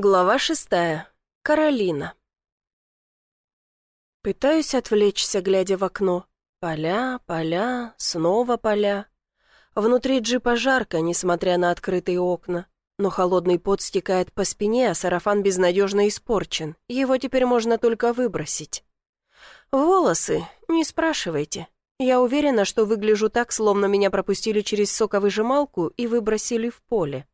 Глава 6. Каролина. Пытаюсь отвлечься, глядя в окно. Поля, поля, снова поля. Внутри джипа жарко, несмотря на открытые окна. Но холодный пот стекает по спине, а сарафан безнадежно испорчен. Его теперь можно только выбросить. Волосы? Не спрашивайте. Я уверена, что выгляжу так, словно меня пропустили через соковыжималку и выбросили в поле.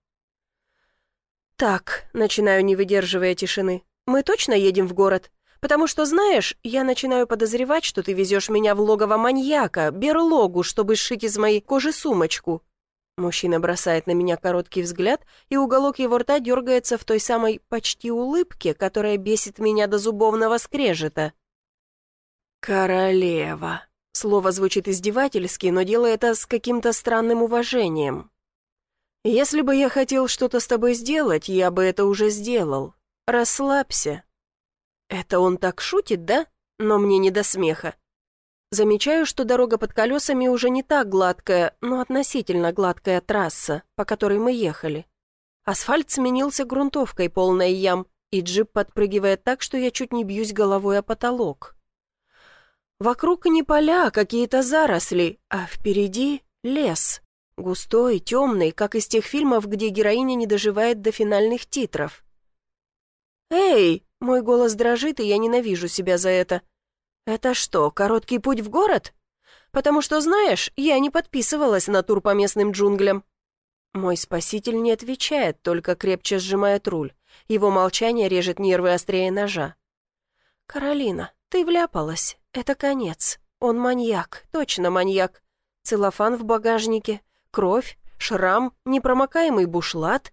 «Так», — начинаю, не выдерживая тишины, — «мы точно едем в город? Потому что, знаешь, я начинаю подозревать, что ты везешь меня в логово маньяка, берлогу, чтобы сшить из моей кожи сумочку». Мужчина бросает на меня короткий взгляд, и уголок его рта дергается в той самой почти улыбке, которая бесит меня до зубовного скрежета. «Королева». Слово звучит издевательски, но делает это с каким-то странным уважением. «Если бы я хотел что-то с тобой сделать, я бы это уже сделал. Расслабься». Это он так шутит, да? Но мне не до смеха. Замечаю, что дорога под колесами уже не так гладкая, но относительно гладкая трасса, по которой мы ехали. Асфальт сменился грунтовкой, полной ям, и джип подпрыгивает так, что я чуть не бьюсь головой о потолок. Вокруг не поля, а какие-то заросли, а впереди лес. Густой, темный, как из тех фильмов, где героиня не доживает до финальных титров. «Эй!» — мой голос дрожит, и я ненавижу себя за это. «Это что, короткий путь в город? Потому что, знаешь, я не подписывалась на тур по местным джунглям». Мой спаситель не отвечает, только крепче сжимает руль. Его молчание режет нервы острее ножа. «Каролина, ты вляпалась. Это конец. Он маньяк, точно маньяк. Целлофан в багажнике. Кровь, шрам, непромокаемый бушлат.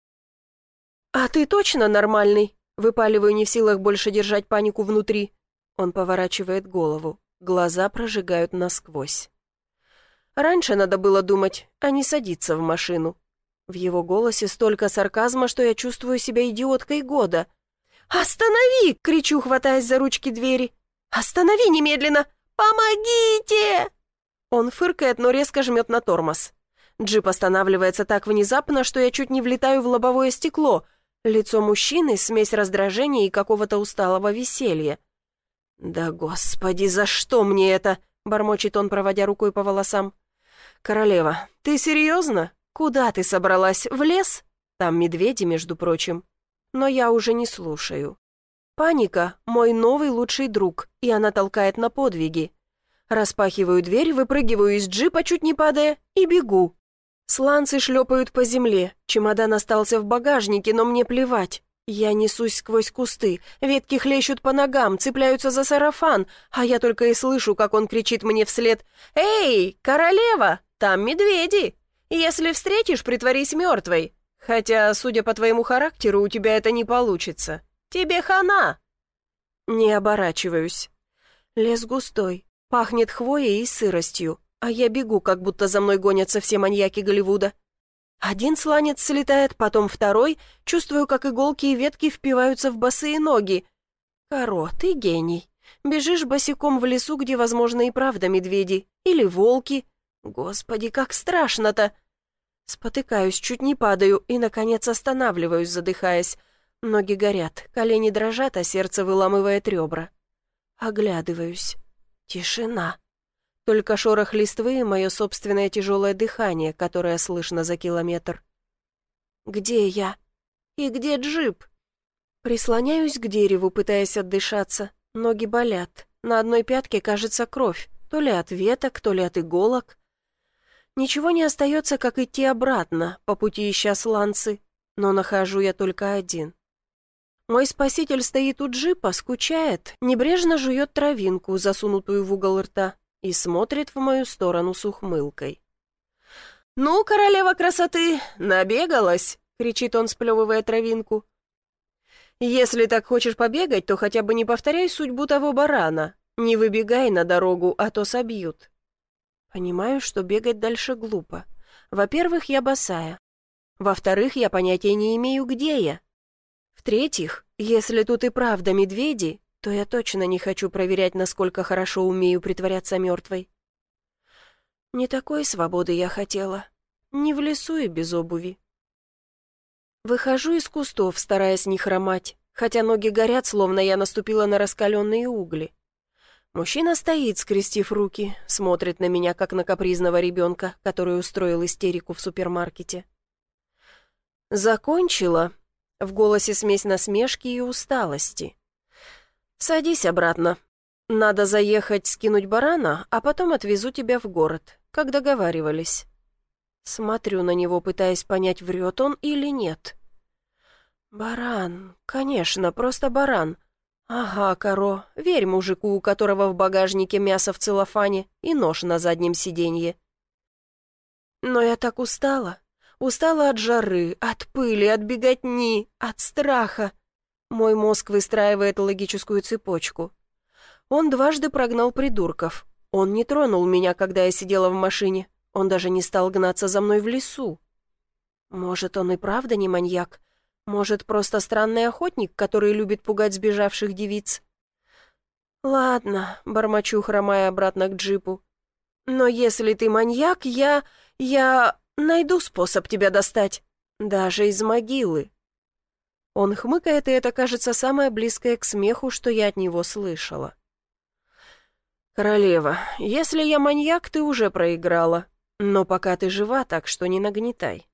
«А ты точно нормальный?» Выпаливаю, не в силах больше держать панику внутри. Он поворачивает голову. Глаза прожигают насквозь. «Раньше надо было думать, а не садиться в машину». В его голосе столько сарказма, что я чувствую себя идиоткой года. «Останови!» — кричу, хватаясь за ручки двери. «Останови немедленно! Помогите!» Он фыркает, но резко жмет на тормоз. Джип останавливается так внезапно, что я чуть не влетаю в лобовое стекло. Лицо мужчины — смесь раздражения и какого-то усталого веселья. «Да господи, за что мне это?» — бормочет он, проводя рукой по волосам. «Королева, ты серьезно? Куда ты собралась? В лес? Там медведи, между прочим». Но я уже не слушаю. Паника — мой новый лучший друг, и она толкает на подвиги. Распахиваю дверь, выпрыгиваю из джипа, чуть не падая, и бегу. Сланцы шлепают по земле, чемодан остался в багажнике, но мне плевать. Я несусь сквозь кусты, ветки хлещут по ногам, цепляются за сарафан, а я только и слышу, как он кричит мне вслед: «Эй, королева, там медведи! Если встретишь, притворись мертвой. Хотя, судя по твоему характеру, у тебя это не получится. Тебе хана!» Не оборачиваюсь. Лес густой, пахнет хвоей и сыростью. А я бегу, как будто за мной гонятся все маньяки Голливуда. Один сланец слетает, потом второй, чувствую, как иголки и ветки впиваются в босые ноги. Каро, ты гений. Бежишь босиком в лесу, где, возможно, и правда медведи. Или волки. Господи, как страшно-то. Спотыкаюсь, чуть не падаю и, наконец, останавливаюсь, задыхаясь. Ноги горят, колени дрожат, а сердце выламывает ребра. Оглядываюсь. Тишина. Только шорох листвы и мое собственное тяжелое дыхание, которое слышно за километр. Где я? И где джип? Прислоняюсь к дереву, пытаясь отдышаться. Ноги болят. На одной пятке, кажется, кровь. То ли от веток, то ли от иголок. Ничего не остается, как идти обратно, по пути ища сланцы. Но нахожу я только один. Мой спаситель стоит у джипа, скучает, небрежно жует травинку, засунутую в угол рта, и смотрит в мою сторону с ухмылкой. «Ну, королева красоты, набегалась!» — кричит он, сплевывая травинку. «Если так хочешь побегать, то хотя бы не повторяй судьбу того барана. Не выбегай на дорогу, а то собьют». Понимаю, что бегать дальше глупо. Во-первых, я босая. Во-вторых, я понятия не имею, где я. В-третьих, если тут и правда медведи, то я точно не хочу проверять, насколько хорошо умею притворяться мертвой. Не такой свободы я хотела. Не в лесу и без обуви. Выхожу из кустов, стараясь не хромать, хотя ноги горят, словно я наступила на раскаленные угли. Мужчина стоит, скрестив руки, смотрит на меня, как на капризного ребенка, который устроил истерику в супермаркете. «Закончила?» В голосе смесь насмешки и усталости. «Садись обратно. Надо заехать скинуть барана, а потом отвезу тебя в город, как договаривались». Смотрю на него, пытаясь понять, врет он или нет. «Баран, конечно, просто баран. Ага, Каро, верь мужику, у которого в багажнике мясо в целлофане и нож на заднем сиденье». Но я так устала. Устала от жары, от пыли, от беготни, от страха. Мой мозг выстраивает логическую цепочку. Он дважды прогнал придурков. Он не тронул меня, когда я сидела в машине. Он даже не стал гнаться за мной в лесу. Может, он и правда не маньяк? Может, просто странный охотник, который любит пугать сбежавших девиц? Ладно, бормочу, хромая обратно к джипу. Но если ты маньяк, я найду способ тебя достать. Даже из могилы. Он хмыкает, и это, кажется, самое близкое к смеху, что я от него слышала. «Королева, если я маньяк, ты уже проиграла. Но пока ты жива, так что не нагнетай».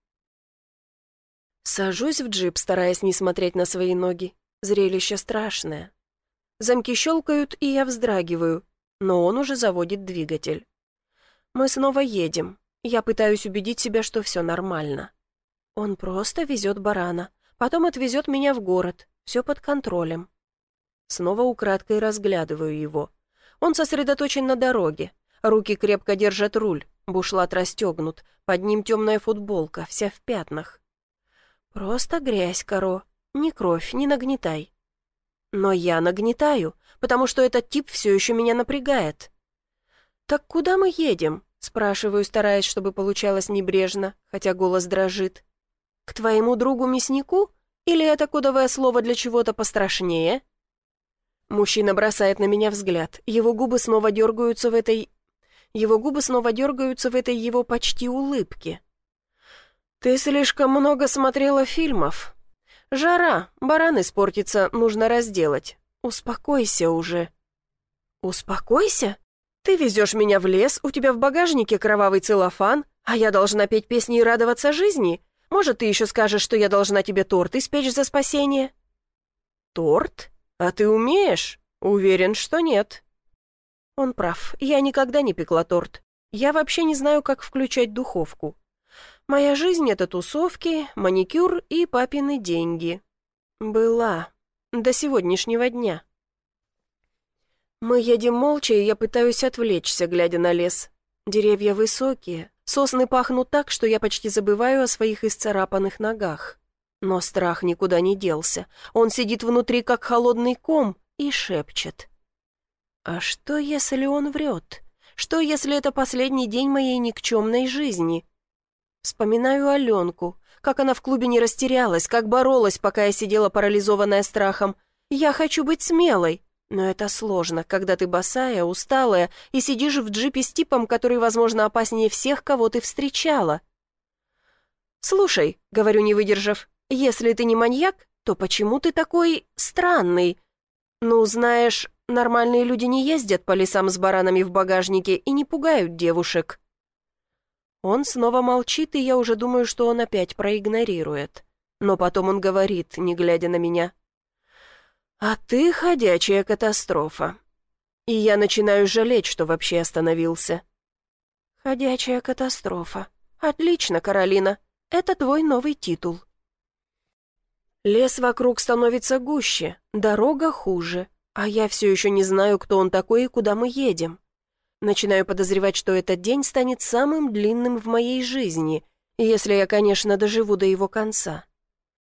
Сажусь в джип, стараясь не смотреть на свои ноги. Зрелище страшное. Замки щелкают, и я вздрагиваю, но он уже заводит двигатель. Мы снова едем. Я пытаюсь убедить себя, что все нормально. Он просто везет барана, потом отвезет меня в город, все под контролем. Снова украдкой разглядываю его. Он сосредоточен на дороге, руки крепко держат руль, бушлат расстегнут, под ним темная футболка, вся в пятнах. Просто грязь, Каро, ни кровь, не нагнетай. Но я нагнетаю, потому что этот тип все еще меня напрягает. «Так куда мы едем?» — спрашиваю, стараясь, чтобы получалось небрежно, хотя голос дрожит. «К твоему другу-мяснику? Или это кодовое слово для чего-то пострашнее?» Мужчина бросает на меня взгляд. Его губы снова дергаются в этой его почти улыбке. «Ты слишком много смотрела фильмов. Жара, баран испортится, нужно разделать. Успокойся уже». «Успокойся? Ты везешь меня в лес, у тебя в багажнике кровавый целлофан, а я должна петь песни и радоваться жизни? Может, ты еще скажешь, что я должна тебе торт испечь за спасение?» «Торт? А ты умеешь? Уверен, что нет». Он прав, я никогда не пекла торт. Я вообще не знаю, как включать духовку. Моя жизнь — это тусовки, маникюр и папины деньги. Была. До сегодняшнего дня. Мы едем молча, и я пытаюсь отвлечься, глядя на лес. Деревья высокие, сосны пахнут так, что я почти забываю о своих исцарапанных ногах. Но страх никуда не делся. Он сидит внутри, как холодный ком, и шепчет. А что, если он врет? Что, если это последний день моей никчемной жизни? Вспоминаю Аленку, как она в клубе не растерялась, как боролась, пока я сидела парализованная страхом. Я хочу быть смелой, но это сложно, когда ты босая, усталая и сидишь в джипе с типом, который, возможно, опаснее всех, кого ты встречала. «Слушай», — говорю, не выдержав, — «если ты не маньяк, то почему ты такой странный? Ну, знаешь, нормальные люди не ездят по лесам с баранами в багажнике и не пугают девушек». Он снова молчит, и я уже думаю, что он опять проигнорирует. Но потом он говорит, не глядя на меня. «А ты ходячая катастрофа». И я начинаю жалеть, что вообще остановился. «Ходячая катастрофа. Отлично, Каролина. Это твой новый титул». Лес вокруг становится гуще, дорога хуже, а я все еще не знаю, кто он такой и куда мы едем. Начинаю подозревать, что этот день станет самым длинным в моей жизни, если я, конечно, доживу до его конца.